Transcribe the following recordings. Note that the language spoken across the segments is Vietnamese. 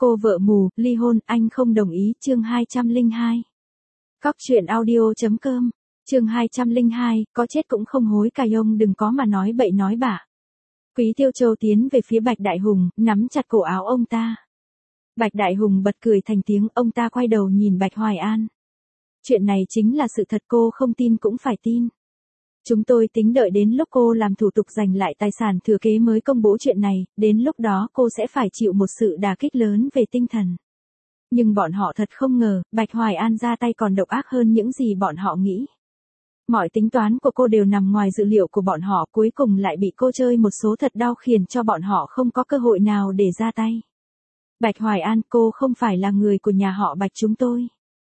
Cô vợ mù, ly hôn, anh không đồng ý, chương 202. Cóc truyện audio.com, chương 202, có chết cũng không hối cải, ông đừng có mà nói bậy nói bạ. Quý Tiêu Châu tiến về phía Bạch Đại Hùng, nắm chặt cổ áo ông ta. Bạch Đại Hùng bật cười thành tiếng, ông ta quay đầu nhìn Bạch Hoài An. Chuyện này chính là sự thật, cô không tin cũng phải tin. Chúng tôi tính đợi đến lúc cô làm thủ tục giành lại tài sản thừa kế mới công bố chuyện này, đến lúc đó cô sẽ phải chịu một sự đả kích lớn về tinh thần. Nhưng bọn họ thật không ngờ, Bạch Hoài An ra tay còn độc ác hơn những gì bọn họ nghĩ. Mọi tính toán của cô đều nằm ngoài dự liệu của bọn họ, cuối cùng lại bị cô chơi một số thật đau khiến cho bọn họ không có cơ hội nào để ra tay. Bạch Hoài An, cô không phải là người của nhà họ Bạch chúng tôi.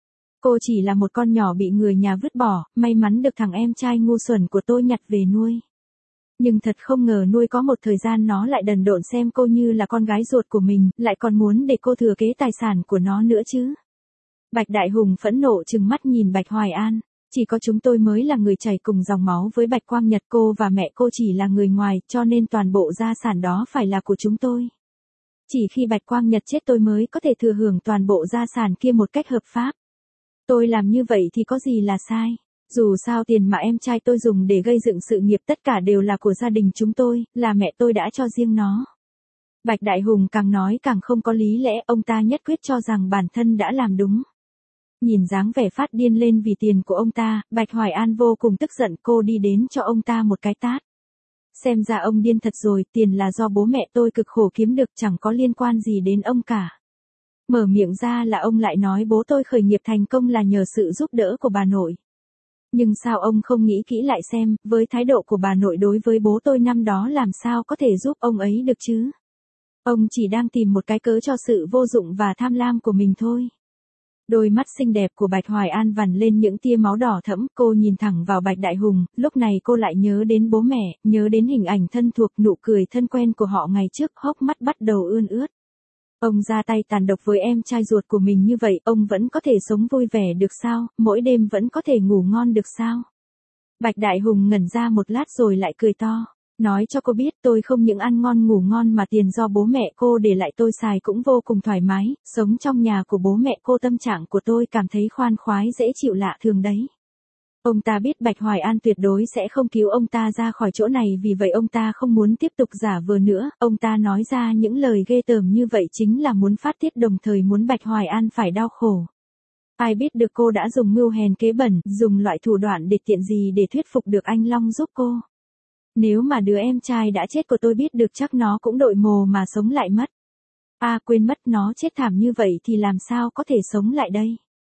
Cô chỉ là một con nhỏ bị người nhà vứt bỏ, may mắn được thằng em trai ngu xuẩn của tôi nhặt về nuôi. Nhưng thật không ngờ nuôi có một thời gian nó lại đần độn xem cô như là con gái ruột của mình, lại còn muốn để cô thừa kế tài sản của nó nữa chứ. Bạch Đại Hùng phẫn nộ trừng mắt nhìn Bạch Hoài An, chỉ có chúng tôi mới là người chảy cùng dòng máu với Bạch Quang Nhật, cô và mẹ cô chỉ là người ngoài, cho nên toàn bộ gia sản đó phải là của chúng tôi. Chỉ khi Bạch Quang Nhật chết tôi mới có thể thừa hưởng toàn bộ gia sản kia một cách hợp pháp. Tôi làm như vậy thì có gì là sai? Dù sao tiền mà em trai tôi dùng để gây dựng sự nghiệp tất cả đều là của gia đình chúng tôi, là mẹ tôi đã cho riêng nó. Bạch Đại Hùng càng nói càng không có lý lẽ, ông ta nhất quyết cho rằng bản thân đã làm đúng. Nhìn dáng vẻ phát điên lên vì tiền của ông ta, Bạch Hoài An vô cùng tức giận, cô đi đến cho ông ta một cái tát. Xem ra ông điên thật rồi, tiền là do bố mẹ tôi cực khổ kiếm được, chẳng có liên quan gì đến ông cả. Mở miệng ra là ông lại nói bố tôi khởi nghiệp thành công là nhờ sự giúp đỡ của bà nội. Nhưng sao ông không nghĩ kỹ lại xem, với thái độ của bà nội đối với bố tôi năm đó làm sao có thể giúp ông ấy được chứ? Ông chỉ đang tìm một cái cớ cho sự vô dụng và tham lam của mình thôi. Đôi mắt xinh đẹp của Bạch Hoài An vằn lên những tia máu đỏ thẫm, cô nhìn thẳng vào Bạch Đại Hùng, lúc này cô lại nhớ đến bố mẹ, nhớ đến hình ảnh thân thuộc, nụ cười thân quen của họ ngày trước, hốc mắt bắt đầu ươn ướt. Ông ra tay tàn độc với em trai ruột của mình như vậy, ông vẫn có thể sống vui vẻ được sao, mỗi đêm vẫn có thể ngủ ngon được sao? Bạch Đại Hùng ngẩn ra một lát rồi lại cười to, nói cho cô biết tôi không những ăn ngon ngủ ngon mà tiền do bố mẹ cô để lại tôi xài cũng vô cùng thoải mái, sống trong nhà của bố mẹ cô tâm trạng của tôi cảm thấy khoan khoái dễ chịu lạ thường đấy. Ông ta biết Bạch Hoài An tuyệt đối sẽ không cứu ông ta ra khỏi chỗ này, vì vậy ông ta không muốn tiếp tục giả vờ nữa, ông ta nói ra những lời ghê tởm như vậy chính là muốn phát tiết, đồng thời muốn Bạch Hoài An phải đau khổ. Ai biết được cô đã dùng mưu hèn kế bẩn, dùng loại thủ đoạn để tiện gì để thuyết phục được anh Long giúp cô. Nếu mà đứa em trai đã chết của tôi biết được chắc nó cũng đội mồ mà sống lại mất. Quên mất, nó chết thảm như vậy thì làm sao có thể sống lại đây.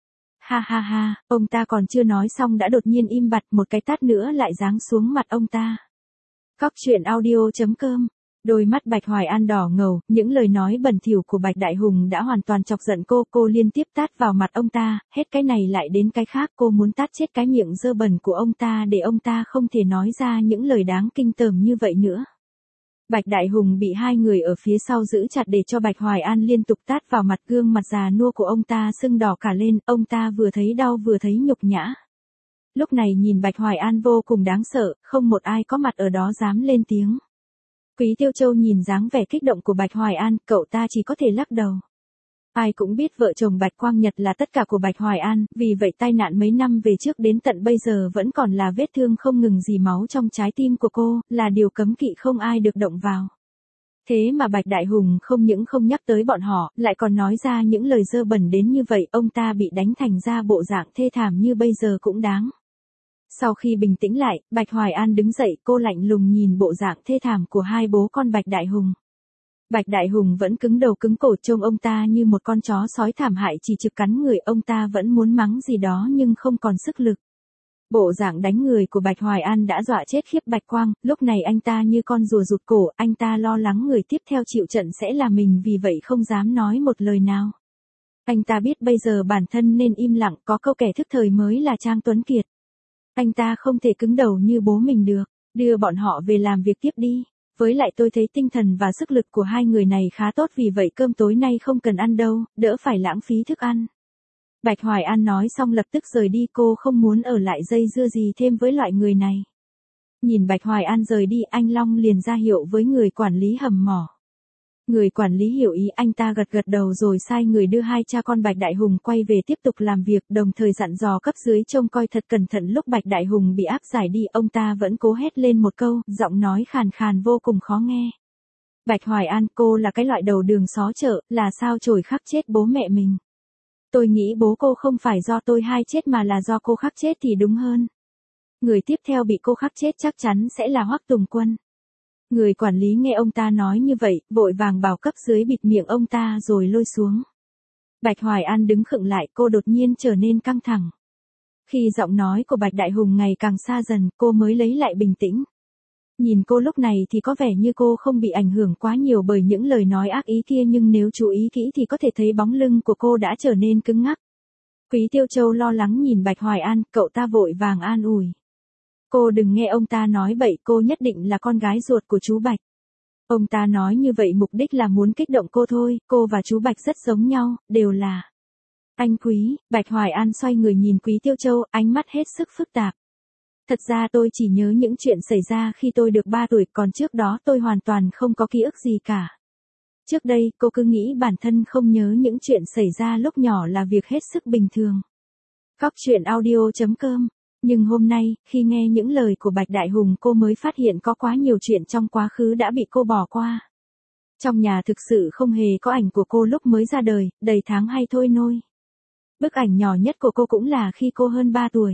Ha ha ha, ông ta còn chưa nói xong đã đột nhiên im bặt, một cái tát nữa lại giáng xuống mặt ông ta. Cóc truyện audio.com, đôi mắt Bạch Hoài An đỏ ngầu, những lời nói bẩn thỉu của Bạch Đại Hùng đã hoàn toàn chọc giận cô liên tiếp tát vào mặt ông ta, hết cái này lại đến cái khác, cô muốn tát chết cái miệng dơ bẩn của ông ta để ông ta không thể nói ra những lời đáng kinh tởm như vậy nữa. Bạch Đại Hùng bị hai người ở phía sau giữ chặt để cho Bạch Hoài An liên tục tát vào mặt, gương mặt già nua của ông ta sưng đỏ cả lên, ông ta vừa thấy đau vừa thấy nhục nhã. Lúc này nhìn Bạch Hoài An vô cùng đáng sợ, không một ai có mặt ở đó dám lên tiếng. Quý Tiêu Châu nhìn dáng vẻ kích động của Bạch Hoài An, cậu ta chỉ có thể lắc đầu. Ai cũng biết vợ chồng Bạch Quang Nhật là tất cả của Bạch Hoài An, vì vậy tai nạn mấy năm về trước đến tận bây giờ vẫn còn là vết thương không ngừng dì máu trong trái tim của cô, là điều cấm kỵ không ai được động vào. Thế mà Bạch Đại Hùng không những không nhắc tới bọn họ, lại còn nói ra những lời dơ bẩn đến như vậy, ông ta bị đánh thành ra bộ dạng thê thảm như bây giờ cũng đáng. Sau khi bình tĩnh lại, Bạch Hoài An đứng dậy, cô lạnh lùng nhìn bộ dạng thê thảm của hai bố con Bạch Đại Hùng. Bạch Đại Hùng vẫn cứng đầu cứng cổ trông ông ta như một con chó sói thảm hại chỉ trực cắn người, ông ta vẫn muốn mắng gì đó nhưng không còn sức lực. Bộ dạng đánh người của Bạch Hoài An đã dọa chết khiếp Bạch Quang, lúc này anh ta như con rùa rụt cổ, anh ta lo lắng người tiếp theo chịu trận sẽ là mình, vì vậy không dám nói một lời nào. Anh ta biết bây giờ bản thân nên im lặng, có câu kẻ thức thời mới là Trang Tuấn Kiệt. Anh ta không thể cứng đầu như bố mình được, đưa bọn họ về làm việc tiếp đi. Với lại tôi thấy tinh thần và sức lực của hai người này khá tốt, vì vậy cơm tối nay không cần ăn đâu, đỡ phải lãng phí thức ăn. Bạch Hoài An nói xong lập tức rời đi, cô không muốn ở lại dây dưa gì thêm với loại người này. Nhìn Bạch Hoài An rời đi, anh Long liền ra hiệu với người quản lý hầm mỏ. Người quản lý hiểu ý, anh ta gật gật đầu rồi sai người đưa hai cha con Bạch Đại Hùng quay về tiếp tục làm việc, đồng thời dặn dò cấp dưới trông coi thật cẩn thận. Lúc Bạch Đại Hùng bị áp giải đi, ông ta vẫn cố hét lên một câu, giọng nói khàn khàn vô cùng khó nghe. Bạch Hoài An, cô là cái loại đầu đường xó chợ, là sao chổi khắc chết bố mẹ mình. Tôi nghĩ bố cô không phải do tôi hai chết mà là do cô khắc chết thì đúng hơn. Người tiếp theo bị cô khắc chết chắc chắn sẽ là Hoắc Tùng Quân. Người quản lý nghe ông ta nói như vậy, vội vàng bảo cấp dưới bịt miệng ông ta rồi lôi xuống. Bạch Hoài An đứng khựng lại, cô đột nhiên trở nên căng thẳng. Khi giọng nói của Bạch Đại Hùng ngày càng xa dần, cô mới lấy lại bình tĩnh. Nhìn cô lúc này thì có vẻ như cô không bị ảnh hưởng quá nhiều bởi những lời nói ác ý kia, nhưng nếu chú ý kỹ thì có thể thấy bóng lưng của cô đã trở nên cứng ngắc. Quý Tiêu Châu lo lắng nhìn Bạch Hoài An, cậu ta vội vàng an ủi. Cô đừng nghe ông ta nói bậy, cô nhất định là con gái ruột của chú Bạch. Ông ta nói như vậy mục đích là muốn kích động cô thôi, cô và chú Bạch rất giống nhau, đều là anh Quý. Bạch Hoài An xoay người nhìn Quý Tiêu Châu, ánh mắt hết sức phức tạp. Thật ra tôi chỉ nhớ những chuyện xảy ra khi tôi được 3 tuổi, còn trước đó tôi hoàn toàn không có ký ức gì cả. Trước đây, cô cứ nghĩ bản thân không nhớ những chuyện xảy ra lúc nhỏ là việc hết sức bình thường. Góc truyện audio.com. Nhưng hôm nay, khi nghe những lời của Bạch Đại Hùng, cô mới phát hiện có quá nhiều chuyện trong quá khứ đã bị cô bỏ qua. Trong nhà thực sự không hề có ảnh của cô lúc mới ra đời, đầy tháng hay thôi nôi. Bức ảnh nhỏ nhất của cô cũng là khi cô hơn 3 tuổi.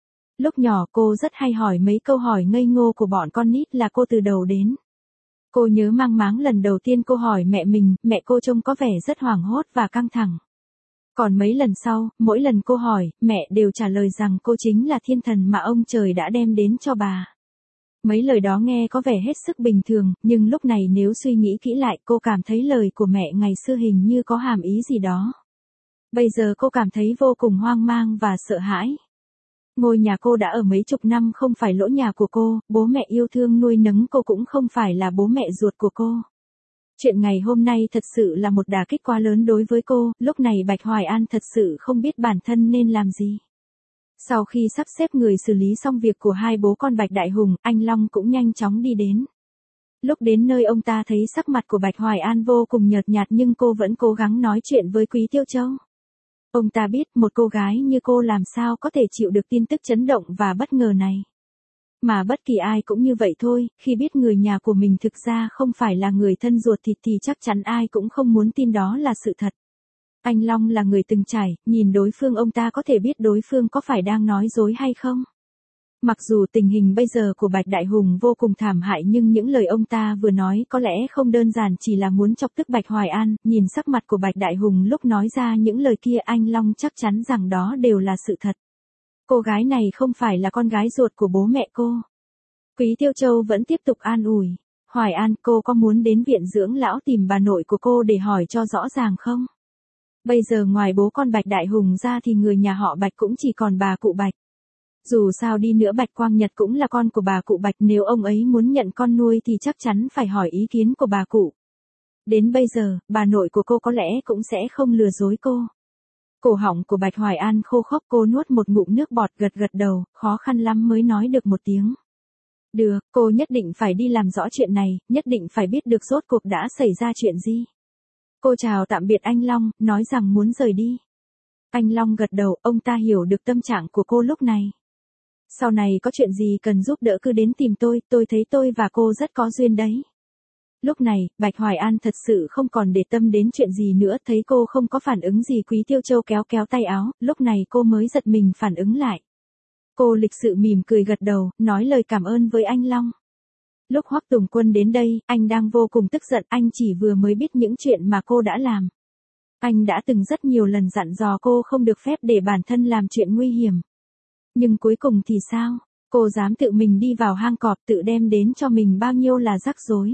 Lúc nhỏ cô rất hay hỏi mấy câu hỏi ngây ngô của bọn con nít là cô từ đầu đến. Cô nhớ mang máng lần đầu tiên cô hỏi mẹ mình, mẹ cô trông có vẻ rất hoảng hốt và căng thẳng. Còn mấy lần sau, mỗi lần cô hỏi, mẹ đều trả lời rằng cô chính là thiên thần mà ông trời đã đem đến cho bà. Mấy lời đó nghe có vẻ hết sức bình thường, nhưng lúc này nếu suy nghĩ kỹ lại, cô cảm thấy lời của mẹ ngày xưa hình như có hàm ý gì đó. Bây giờ cô cảm thấy vô cùng hoang mang và sợ hãi. Ngôi nhà cô đã ở mấy chục năm không phải lỗ nhà của cô, bố mẹ yêu thương nuôi nấng cô cũng không phải là bố mẹ ruột của cô. Chuyện ngày hôm nay thật sự là một đả kích quá lớn đối với cô, lúc này Bạch Hoài An thật sự không biết bản thân nên làm gì. Sau khi sắp xếp người xử lý xong việc của hai bố con Bạch Đại Hùng, anh Long cũng nhanh chóng đi đến. Lúc đến nơi ông ta thấy sắc mặt của Bạch Hoài An vô cùng nhợt nhạt nhưng cô vẫn cố gắng nói chuyện với Quý Tiêu Châu. Ông ta biết một cô gái như cô làm sao có thể chịu được tin tức chấn động và bất ngờ này. Mà bất kỳ ai cũng như vậy thôi, khi biết người nhà của mình thực ra không phải là người thân ruột thịt thì chắc chắn ai cũng không muốn tin đó là sự thật. Anh Long là người từng trải, nhìn đối phương ông ta có thể biết đối phương có phải đang nói dối hay không. Mặc dù tình hình bây giờ của Bạch Đại Hùng vô cùng thảm hại nhưng những lời ông ta vừa nói có lẽ không đơn giản chỉ là muốn chọc tức Bạch Hoài An, nhìn sắc mặt của Bạch Đại Hùng lúc nói ra những lời kia anh Long chắc chắn rằng đó đều là sự thật. Cô gái này không phải là con gái ruột của bố mẹ cô. Quý Tiêu Châu vẫn tiếp tục an ủi. Hoài An, cô có muốn đến viện dưỡng lão tìm bà nội của cô để hỏi cho rõ ràng không? Bây giờ ngoài bố con Bạch Đại Hùng ra thì người nhà họ Bạch cũng chỉ còn bà cụ Bạch. Dù sao đi nữa Bạch Quang Nhật cũng là con của bà cụ Bạch, nếu ông ấy muốn nhận con nuôi thì chắc chắn phải hỏi ý kiến của bà cụ. Đến bây giờ, bà nội của cô có lẽ cũng sẽ không lừa dối cô. Cổ họng của Bạch Hoài An khô khốc, cô nuốt một ngụm nước bọt gật gật đầu, khó khăn lắm mới nói được một tiếng. Được, cô nhất định phải đi làm rõ chuyện này, nhất định phải biết được rốt cuộc đã xảy ra chuyện gì. Cô chào tạm biệt anh Long, nói rằng muốn rời đi. Anh Long gật đầu, ông ta hiểu được tâm trạng của cô lúc này. Sau này có chuyện gì cần giúp đỡ cứ đến tìm tôi thấy tôi và cô rất có duyên đấy. Lúc này, Bạch Hoài An thật sự không còn để tâm đến chuyện gì nữa, thấy cô không có phản ứng gì Quý Tiêu Châu kéo kéo tay áo, lúc này cô mới giật mình phản ứng lại. Cô lịch sự mỉm cười gật đầu, nói lời cảm ơn với anh Long. Lúc Hoắc Tùng Quân đến đây, anh đang vô cùng tức giận, anh chỉ vừa mới biết những chuyện mà cô đã làm. Anh đã từng rất nhiều lần dặn dò cô không được phép để bản thân làm chuyện nguy hiểm. Nhưng cuối cùng thì sao? Cô dám tự mình đi vào hang cọp, tự đem đến cho mình bao nhiêu là rắc rối.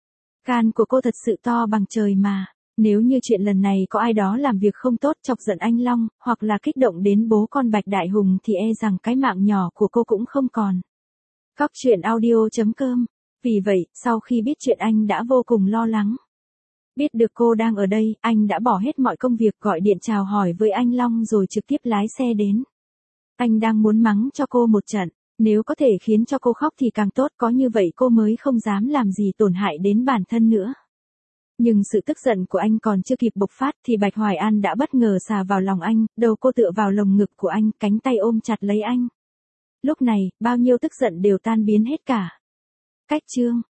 Gan của cô thật sự to bằng trời mà. Nếu như chuyện lần này có ai đó làm việc không tốt chọc giận anh Long, hoặc là kích động đến bố con Bạch Đại Hùng thì e rằng cái mạng nhỏ của cô cũng không còn. Góc truyện audio.com. Vì vậy, sau khi biết chuyện anh đã vô cùng lo lắng. Biết được cô đang ở đây, anh đã bỏ hết mọi công việc gọi điện chào hỏi với anh Long rồi trực tiếp lái xe đến. Anh đang muốn mắng cho cô một trận, nếu có thể khiến cho cô khóc thì càng tốt, có như vậy cô mới không dám làm gì tổn hại đến bản thân nữa. Nhưng sự tức giận của anh còn chưa kịp bộc phát thì Bạch Hoài An đã bất ngờ xà vào lòng anh, đầu cô tựa vào lồng ngực của anh, cánh tay ôm chặt lấy anh. Lúc này, bao nhiêu tức giận đều tan biến hết cả. Cách chương